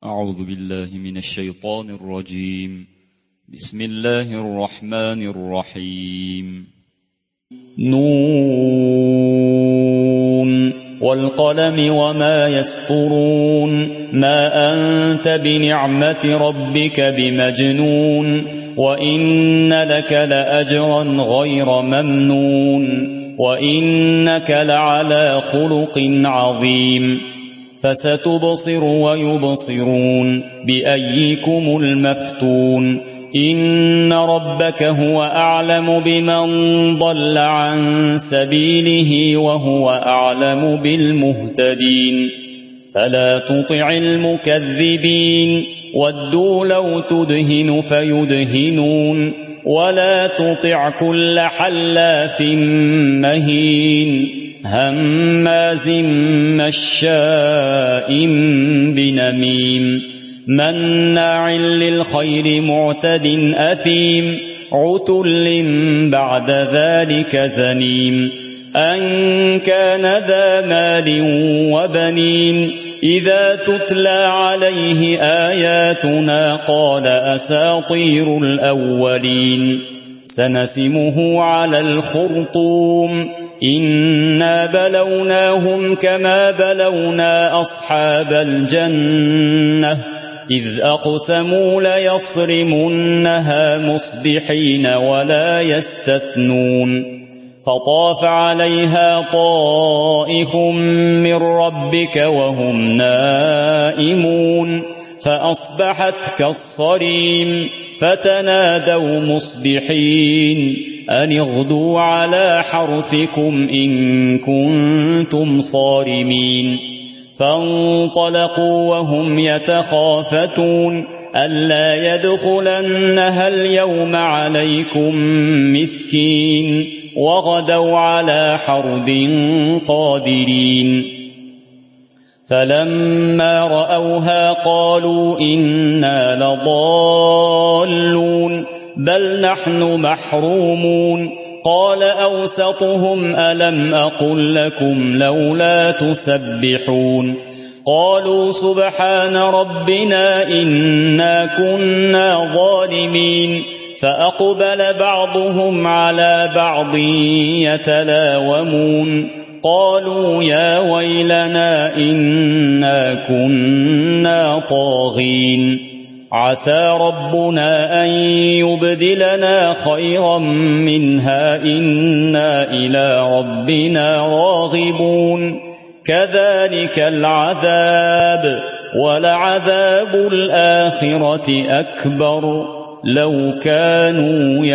أعوذ بالله من الشيطان الرجيم. بسم الله الرحمن الرحيم. نون والقلم وما يسطرون ما أنت بنعمة ربك بمجنون وإن لك لأجرا غير ممنون وإنك لعلى خلق عظيم فستبصر ويبصرون بأيكم المفتون إن ربك هو أعلم بمن ضل عن سبيله وهو أعلم بالمهتدين فلا تطع المكذبين ودوا لو تدهن فيدهنون ولا تطع كل حلاف مهين هماز مشاء بنميم مناع للخير معتد أثيم عتل بعد ذلك زنيم أن كان ذا مال وبنين إذا تتلى عليه آياتنا قال أساطير الأولين سنسمه على الخرطوم إنا بلوناهم كما بلونا أصحاب الجنة إذ أقسموا ليصرمنها مصبحين ولا يستثنون فطاف عليها طائف من ربك وهم نائمون فأصبحت كالصريم فتنادوا مصبحين أن اغدوا على حرثكم إن كنتم صارمين فانطلقوا وهم يتخافتون ألا يدخلنها اليوم عليكم مسكين وغدوا على حرد قادرين فلما رأوها قالوا إنا لضالون بل نحن محرومون قال أوسطهم ألم أقل لكم لولا تسبحون قالوا سبحان ربنا إنا كنا ظالمين فأقبل بعضهم على بعض يتلاومون قالوا يا ويلنا إنا كنا طاغين عسى ربنا أن يبدلنا خيرا منها إنا إلى ربنا راغبون كذلك العذاب ولعذاب الآخرة أكبر لو كانوا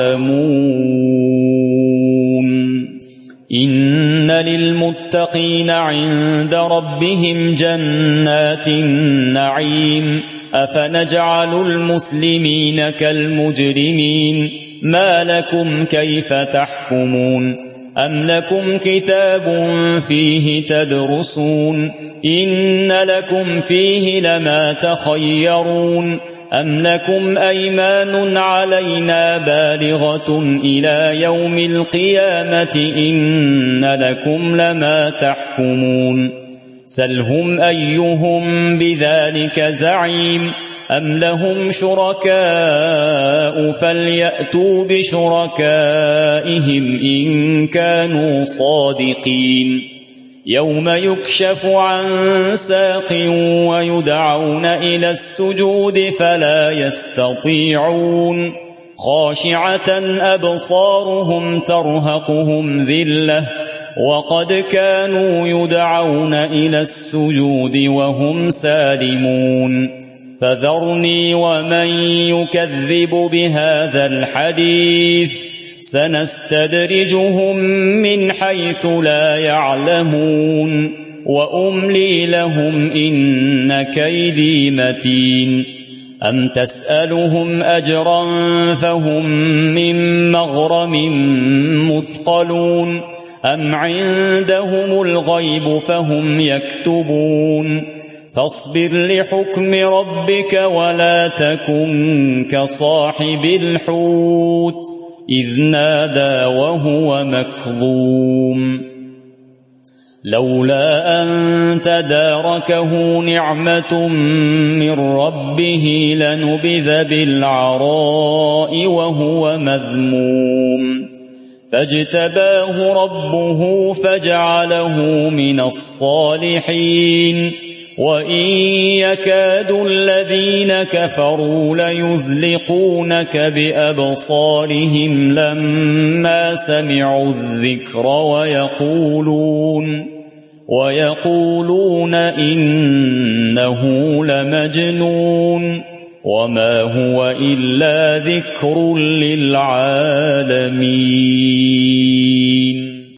يعلمون إن للمتقين عند ربهم جنات النعيم أفنجعل المسلمين كالمجرمين ما لكم كيف تحكمون أم لكم كتاب فيه تدرسون إن لكم فيه لما تخيرون أم لكم أيمان علينا بالغة إلى يوم القيامة إن لكم لما تحكمون سلهم أيهم بذلك زعيم أم لهم شركاء فليأتوا بشركائهم إن كانوا صادقين يوم يكشف عن ساق ويدعون إلى السجود فلا يستطيعون خاشعة أبصارهم ترهقهم ذلة وقد كانوا يدعون إلى السجود وهم سالمون فذرني ومن يكذب بهذا الحديث سنستدرجهم من حيث لا يعلمون وأملي لهم إن كيدي متين أم تسألهم أجرا فهم من مغرم مثقلون أم عندهم الغيب فهم يكتبون فاصبر لحكم ربك ولا تكن كصاحب الحوت إذ نادى وهو مكظوم لولا أن تداركه نعمة من ربه لنبذ بالعراء وهو مذموم فاجتباه ربه فجعله من الصالحين وإن يكاد الذين كفروا ليزلقونك بأبصارهم لما سمعوا الذكر ويقولون إنه لمجنون وما هو إلا ذكر للعالمين.